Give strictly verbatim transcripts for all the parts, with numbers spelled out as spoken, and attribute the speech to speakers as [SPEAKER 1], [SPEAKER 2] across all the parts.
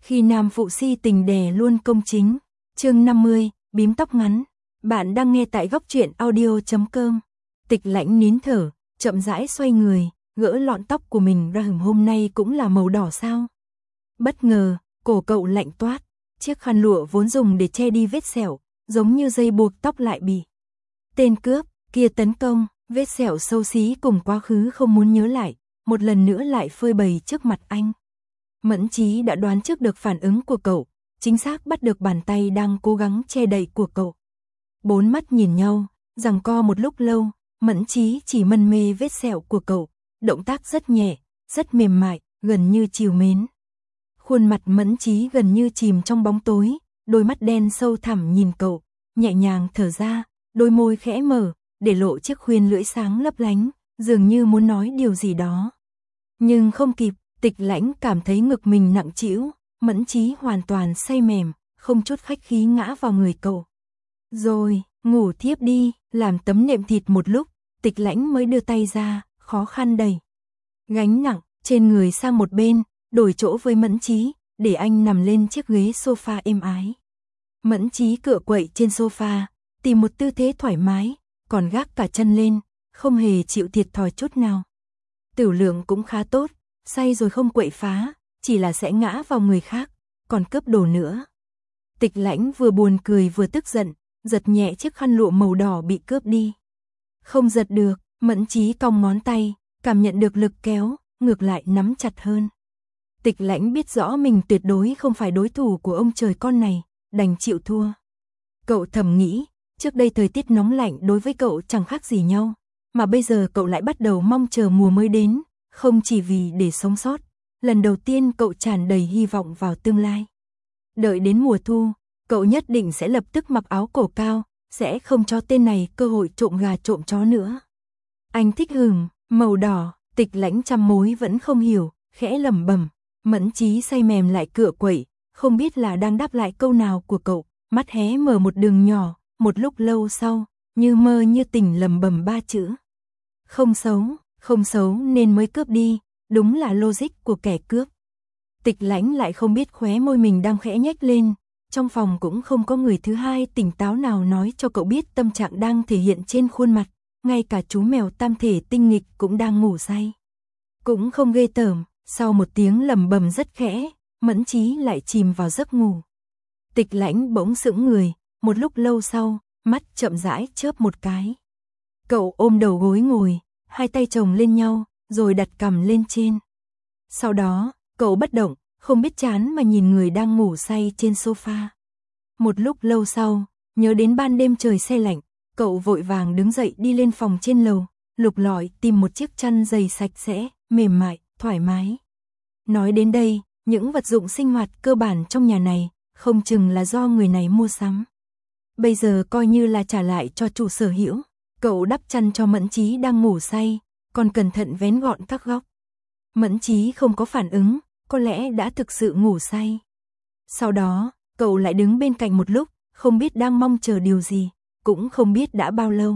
[SPEAKER 1] Khi nam phụ si tình đè luôn công chính. Chương năm mươi, bím tóc ngắn. Bạn đang nghe tại góc truyện audio chấm com. Tịch Lãnh nín thở, chậm rãi xoay người, gỡ lọn tóc của mình ra. Hửm, hôm nay cũng là màu đỏ sao? Bất ngờ, cổ cậu lạnh toát, chiếc khăn lụa vốn dùng để che đi vết sẹo, giống như dây buộc tóc lại bị tên cướp kia tấn công. Vết sẹo xấu xí cùng quá khứ không muốn nhớ lại, một lần nữa lại phơi bày trước mặt anh. Mẫn Chí đã đoán trước được phản ứng của cậu, chính xác bắt được bàn tay đang cố gắng che đậy của cậu. Bốn mắt nhìn nhau, giằng co một lúc lâu, Mẫn Chí chỉ mân mê vết sẹo của cậu, động tác rất nhẹ, rất mềm mại, gần như trìu mến. Khuôn mặt Mẫn Chí gần như chìm trong bóng tối, đôi mắt đen sâu thẳm nhìn cậu, nhẹ nhàng thở ra, đôi môi khẽ mở, để lộ chiếc khuyên lưỡi sáng lấp lánh, dường như muốn nói điều gì đó. Nhưng không kịp, Tịch Lãnh cảm thấy ngực mình nặng trĩu, Mẫn Chí hoàn toàn say mềm, không chút khách khí ngã vào người cậu. Rồi, ngủ thiếp đi, làm tấm nệm thịt một lúc, Tịch Lãnh mới đưa tay ra, khó khăn đẩy gánh nặng trên người sang một bên, đổi chỗ với Mẫn Chí, để anh nằm lên chiếc ghế sofa êm ái. Mẫn Chí cựa quậy trên sofa, tìm một tư thế thoải mái, còn gác cả chân lên, không hề chịu thiệt thòi chút nào. Tửu lượng cũng khá tốt, say rồi không quậy phá, chỉ là sẽ ngã vào người khác, còn cướp đồ nữa. Tịch Lãnh vừa buồn cười vừa tức giận, giật nhẹ chiếc khăn lụa màu đỏ bị cướp đi. Không giật được, Mẫn Chí cong ngón tay, cảm nhận được lực kéo, ngược lại nắm chặt hơn. Tịch Lãnh biết rõ mình tuyệt đối không phải đối thủ của ông trời con này, đành chịu thua. Cậu thầm nghĩ, trước đây thời tiết nóng lạnh đối với cậu chẳng khác gì nhau, mà bây giờ cậu lại bắt đầu mong chờ mùa mới đến, không chỉ vì để sống sót. Lần đầu tiên cậu tràn đầy hy vọng vào tương lai. Đợi đến mùa thu, cậu nhất định sẽ lập tức mặc áo cổ cao, sẽ không cho tên này cơ hội trộm gà trộm chó nữa. Anh thích hửm, màu đỏ. Tịch Lãnh trăm mối vẫn không hiểu, khẽ lẩm bẩm. Mẫn Chí say mềm lại cựa quậy, không biết là đang đáp lại câu nào của cậu, mắt hé mở một đường nhỏ, một lúc lâu sau, như mơ như tỉnh lẩm bẩm ba chữ. Không xấu, không xấu nên mới cướp đi, đúng là logic của kẻ cướp. Tịch Lãnh lại không biết khóe môi mình đang khẽ nhếch lên, trong phòng cũng không có người thứ hai tỉnh táo nào nói cho cậu biết tâm trạng đang thể hiện trên khuôn mặt, ngay cả chú mèo tam thể tinh nghịch cũng đang ngủ say. Cũng không ghê tởm, sau một tiếng lẩm bẩm rất khẽ, Mẫn Chí lại chìm vào giấc ngủ. Tịch Lãnh bỗng sững người, một lúc lâu sau, mắt chậm rãi chớp một cái. Cậu ôm đầu gối ngồi, hai tay chồng lên nhau, rồi đặt cằm lên trên. Sau đó, cậu bất động, không biết chán mà nhìn người đang ngủ say trên sofa. Một lúc lâu sau, nhớ đến ban đêm trời se lạnh, cậu vội vàng đứng dậy đi lên phòng trên lầu, lục lọi tìm một chiếc chăn dày sạch sẽ, mềm mại, thoải mái. Nói đến đây, những vật dụng sinh hoạt cơ bản trong nhà này, không chừng là do người này mua sắm. Bây giờ coi như là trả lại cho chủ sở hữu. Cậu đắp chăn cho Mẫn Chí đang ngủ say, còn cẩn thận vén gọn các góc. Mẫn Chí không có phản ứng, có lẽ đã thực sự ngủ say. Sau đó, cậu lại đứng bên cạnh một lúc, không biết đang mong chờ điều gì, cũng không biết đã bao lâu.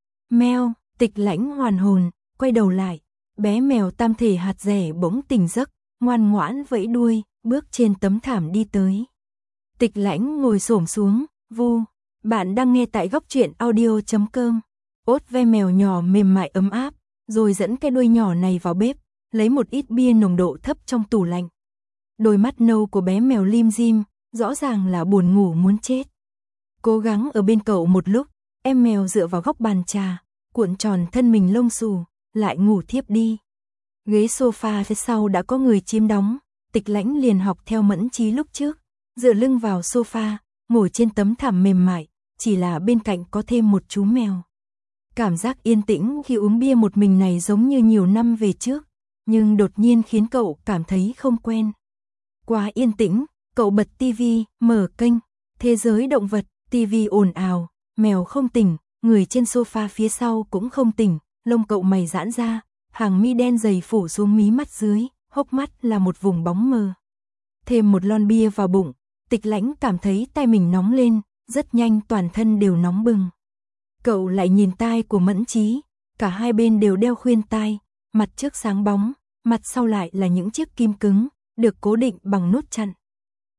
[SPEAKER 1] Meo, Tịch Lãnh hoàn hồn, quay đầu lại, bé mèo tam thể hạt rẻ bỗng tỉnh giấc, ngoan ngoãn vẫy đuôi, bước trên tấm thảm đi tới. Tịch Lãnh ngồi xổm xuống, vu, bạn đang nghe tại góc truyện audio chấm com. Ốt ve mèo nhỏ mềm mại ấm áp, rồi dẫn cái đuôi nhỏ này vào bếp, lấy một ít bia nồng độ thấp trong tủ lạnh. Đôi mắt nâu của bé mèo lim dim, rõ ràng là buồn ngủ muốn chết. Cố gắng ở bên cậu một lúc, em mèo dựa vào góc bàn trà, cuộn tròn thân mình lông xù, lại ngủ thiếp đi. Ghế sofa phía sau đã có người chiếm đóng, Tịch Lãnh liền học theo Mẫn Chí lúc trước, dựa lưng vào sofa, ngồi trên tấm thảm mềm mại, chỉ là bên cạnh có thêm một chú mèo. Cảm giác yên tĩnh khi uống bia một mình này giống như nhiều năm về trước, nhưng đột nhiên khiến cậu cảm thấy không quen. Quá yên tĩnh, cậu bật tivi, mở kênh, thế giới động vật, tivi ồn ào, mèo không tỉnh, người trên sofa phía sau cũng không tỉnh, lông cậu mày giãn ra, hàng mi đen dày phủ xuống mí mắt dưới, hốc mắt là một vùng bóng mờ. Thêm một lon bia vào bụng, Tịch Lãnh cảm thấy tay mình nóng lên, rất nhanh toàn thân đều nóng bừng. Cậu lại nhìn tai của Mẫn Chí, cả hai bên đều đeo khuyên tai, mặt trước sáng bóng, mặt sau lại là những chiếc kim cứng, được cố định bằng nút chặn.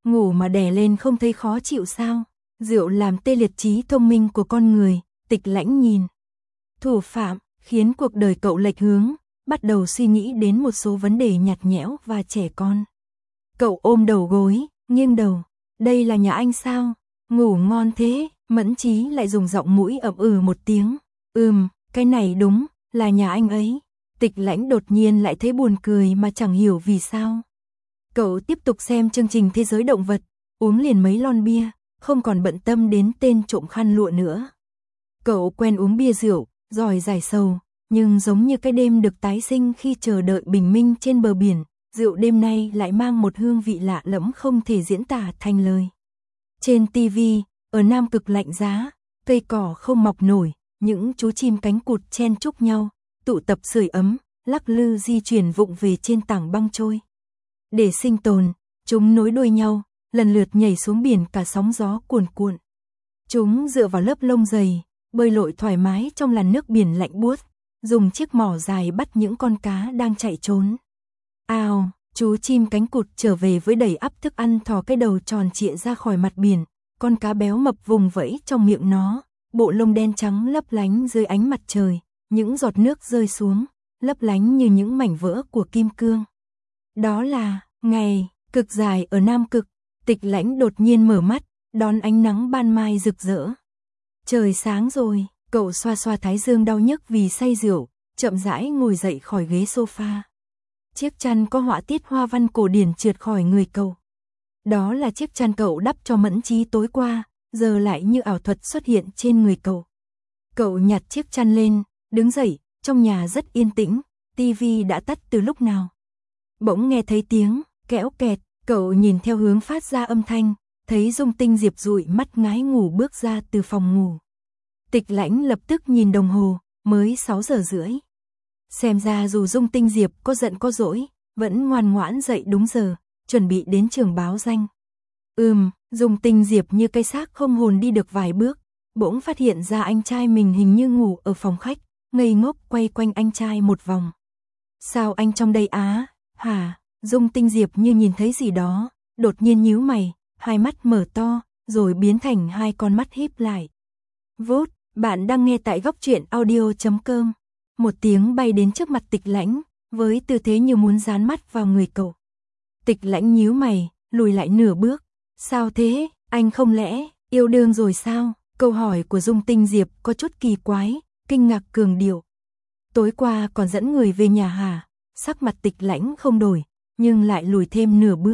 [SPEAKER 1] ngủ mà đè lên không thấy khó chịu sao? Rượu làm tê liệt trí thông minh của con người, Tịch Lãnh nhìn thủ phạm, khiến cuộc đời cậu lệch hướng, bắt đầu suy nghĩ đến một số vấn đề nhạt nhẽo và trẻ con. Cậu ôm đầu gối, nghiêng đầu, đây là nhà anh sao? Ngủ ngon thế, Mẫn Chí lại dùng giọng mũi ậm ừ một tiếng, ừm, cái này đúng, là nhà anh ấy. Tịch Lãnh đột nhiên lại thấy buồn cười mà chẳng hiểu vì sao. Cậu tiếp tục xem chương trình Thế giới động vật, uống liền mấy lon bia, không còn bận tâm đến tên trộm khăn lụa nữa. Cậu quen uống bia rượu, giỏi giải sầu, nhưng giống như cái đêm được tái sinh khi chờ đợi bình minh trên bờ biển, rượu đêm nay lại mang một hương vị lạ lẫm không thể diễn tả thành lời. Trên ti vi, ở Nam Cực lạnh giá, cây cỏ không mọc nổi, những chú chim cánh cụt chen chúc nhau, tụ tập sưởi ấm, lắc lư di chuyển vụng về trên tảng băng trôi. Để sinh tồn, chúng nối đuôi nhau, lần lượt nhảy xuống biển cả sóng gió cuồn cuộn. Chúng dựa vào lớp lông dày, bơi lội thoải mái trong làn nước biển lạnh buốt, dùng chiếc mỏ dài bắt những con cá đang chạy trốn. Ào, chú chim cánh cụt trở về với đầy ắp thức ăn, thò cái đầu tròn trịa ra khỏi mặt biển, con cá béo mập vùng vẫy trong miệng nó, bộ lông đen trắng lấp lánh dưới ánh mặt trời, những giọt nước rơi xuống, lấp lánh như những mảnh vỡ của kim cương. Đó là ngày cực dài ở Nam Cực. Tịch Lãnh đột nhiên mở mắt, đón ánh nắng ban mai rực rỡ. Trời sáng rồi, cậu xoa xoa thái dương đau nhức vì say rượu, chậm rãi ngồi dậy khỏi ghế sofa. Chiếc chăn có họa tiết hoa văn cổ điển trượt khỏi người cậu. Đó là chiếc chăn cậu đắp cho Mẫn Chí tối qua, giờ lại như ảo thuật xuất hiện trên người cậu. Cậu nhặt chiếc chăn lên, đứng dậy, trong nhà rất yên tĩnh, tivi đã tắt từ lúc nào. Bỗng nghe thấy tiếng kéo kẹt, cậu nhìn theo hướng phát ra âm thanh, thấy Dung Tinh Diệp dụi mắt ngái ngủ bước ra từ phòng ngủ. Tịch Lãnh lập tức nhìn đồng hồ, mới sáu giờ rưỡi. Xem ra dù Dung Tinh Diệp có giận có dỗi, vẫn ngoan ngoãn dậy đúng giờ, chuẩn bị đến trường báo danh. Ừm, Dung Tinh Diệp như cây xác không hồn đi được vài bước, bỗng phát hiện ra anh trai mình hình như ngủ ở phòng khách, ngây ngốc quay quanh anh trai một vòng. Sao anh trong đây á? Hả? Dung Tinh Diệp như nhìn thấy gì đó, đột nhiên nhíu mày, hai mắt mở to, rồi biến thành hai con mắt híp lại. Vút, bạn đang nghe tại góc truyện audio chấm com. Một tiếng bay đến trước mặt Tịch Lãnh, với tư thế như muốn dán mắt vào người cậu. Tịch Lãnh nhíu mày, lùi lại nửa bước. Sao thế, anh không lẽ yêu đương rồi sao? Câu hỏi của Dung Tinh Diệp có chút kỳ quái, kinh ngạc cường điệu. Tối qua còn dẫn người về nhà hả? Sắc mặt Tịch Lãnh không đổi, nhưng lại lùi thêm nửa bước.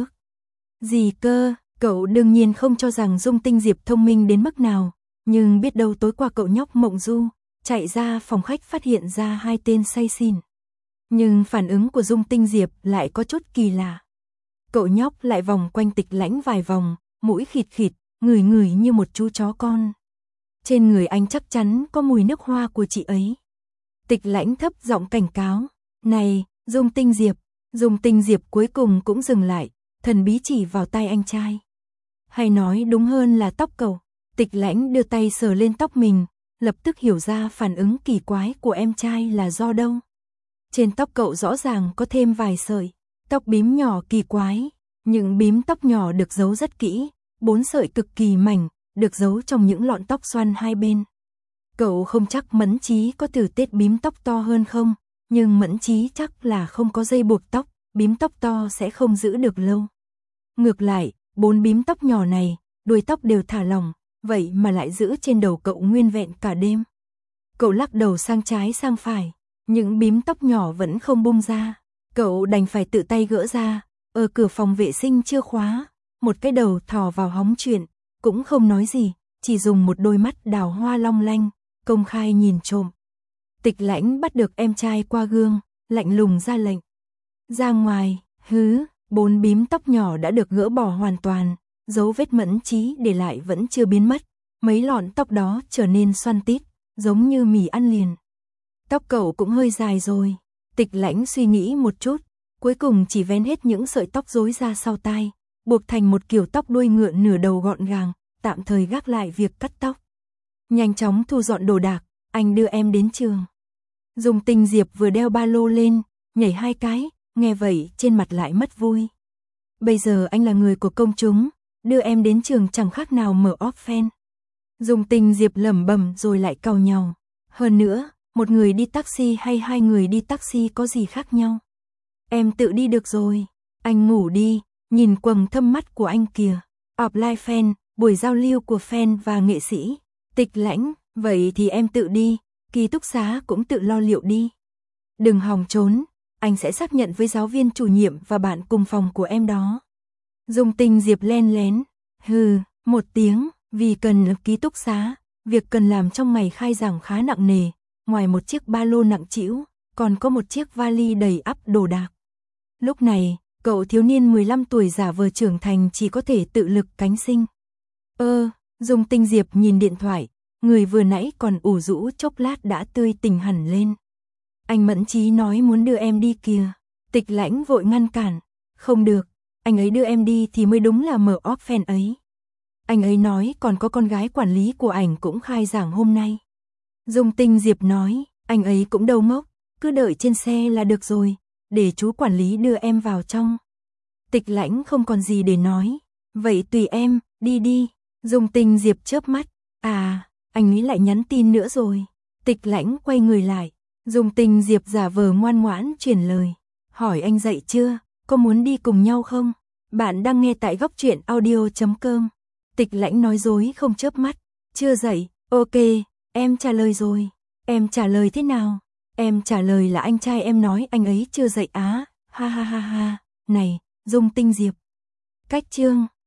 [SPEAKER 1] Gì cơ, cậu đương nhiên không cho rằng Dung Tinh Diệp thông minh đến mức nào, nhưng biết đâu tối qua cậu nhóc mộng du, chạy ra phòng khách phát hiện ra hai tên say xỉn. Nhưng phản ứng của Dung Tinh Diệp lại có chút kỳ lạ. Cậu nhóc lại vòng quanh Tịch Lãnh vài vòng, mũi khịt khịt, ngửi ngửi như một chú chó con. Trên người anh chắc chắn có mùi nước hoa của chị ấy. Tịch Lãnh thấp giọng cảnh cáo, này, Dung Tinh Diệp. Dung Tinh Diệp cuối cùng cũng dừng lại, thần bí chỉ vào tay anh trai. Hay nói đúng hơn là tóc cậu. Tịch Lãnh đưa tay sờ lên tóc mình, lập tức hiểu ra phản ứng kỳ quái của em trai là do đâu. Trên tóc cậu rõ ràng có thêm vài sợi tóc bím nhỏ kỳ quái, những bím tóc nhỏ được giấu rất kỹ, bốn sợi cực kỳ mảnh, được giấu trong những lọn tóc xoăn hai bên. Cậu không chắc Mẫn Chí có thử tết bím tóc to hơn không, nhưng Mẫn Chí chắc là không có dây buộc tóc, bím tóc to sẽ không giữ được lâu. Ngược lại, bốn bím tóc nhỏ này, đuôi tóc đều thả lỏng, vậy mà lại giữ trên đầu cậu nguyên vẹn cả đêm. Cậu lắc đầu sang trái sang phải, những bím tóc nhỏ vẫn không bung ra. Cậu đành phải tự tay gỡ ra, ở cửa phòng vệ sinh chưa khóa, một cái đầu thò vào hóng chuyện, cũng không nói gì, chỉ dùng một đôi mắt đào hoa long lanh, công khai nhìn trộm. Tịch Lãnh bắt được em trai qua gương, lạnh lùng ra lệnh. Ra ngoài, hứ, bốn bím tóc nhỏ đã được gỡ bỏ hoàn toàn, dấu vết Mẫn Chí để lại vẫn chưa biến mất, mấy lọn tóc đó trở nên xoăn tít, giống như mì ăn liền. Tóc cậu cũng hơi dài rồi. Tịch Lãnh suy nghĩ một chút, cuối cùng chỉ vén hết những sợi tóc rối ra sau tai, buộc thành một kiểu tóc đuôi ngựa nửa đầu gọn gàng, tạm thời gác lại việc cắt tóc. Nhanh chóng thu dọn đồ đạc, anh đưa em đến trường. Dung Tinh Diệp vừa đeo ba lô lên, nhảy hai cái, nghe vậy trên mặt lại mất vui. Bây giờ anh là người của công chúng, đưa em đến trường chẳng khác nào mở off fan. Dung Tình Diệp lẩm bẩm rồi lại cau nhàu. Hơn nữa, một người đi taxi hay hai người đi taxi có gì khác nhau. Em tự đi được rồi. Anh ngủ đi, nhìn quầng thâm mắt của anh kìa. Offline fan, buổi giao lưu của fan và nghệ sĩ. Tịch Lãnh, vậy thì em tự đi, ký túc xá cũng tự lo liệu đi. Đừng hòng trốn, anh sẽ xác nhận với giáo viên chủ nhiệm và bạn cùng phòng của em đó. Dung Tình Diệp len lén, hừ, một tiếng, vì cần lập ký túc xá, việc cần làm trong ngày khai giảng khá nặng nề, ngoài một chiếc ba lô nặng trĩu, còn có một chiếc vali đầy ắp đồ đạc. Lúc này, cậu thiếu niên mười lăm tuổi giả vờ trưởng thành chỉ có thể tự lực cánh sinh. Ơ, Dung Tình Diệp nhìn điện thoại, người vừa nãy còn ủ rũ chốc lát đã tươi tỉnh hẳn lên. Anh Mẫn Chí nói muốn đưa em đi kìa. Tịch Lãnh vội ngăn cản. Không được, anh ấy đưa em đi thì mới đúng là mở off fan ấy. Anh ấy nói còn có con gái quản lý của ảnh cũng khai giảng hôm nay. Dung Tình Diệp nói, anh ấy cũng đâu ngốc, cứ đợi trên xe là được rồi, để chú quản lý đưa em vào trong. Tịch Lãnh không còn gì để nói. Vậy tùy em, đi đi. Dung Tình Diệp chớp mắt. À, anh ấy lại nhắn tin nữa rồi. Tịch Lãnh quay người lại. Dung Tình Diệp giả vờ ngoan ngoãn truyền lời. Hỏi anh dậy chưa, có muốn đi cùng nhau không? Bạn đang nghe tại góc truyện audio chấm com. Tịch Lãnh nói dối không chớp mắt. Chưa dậy, ok, em trả lời rồi. Em trả lời thế nào? Em trả lời là anh trai em nói anh ấy chưa dậy á. Ha ha ha ha. Này, Dung Tình Diệp. Cách chương.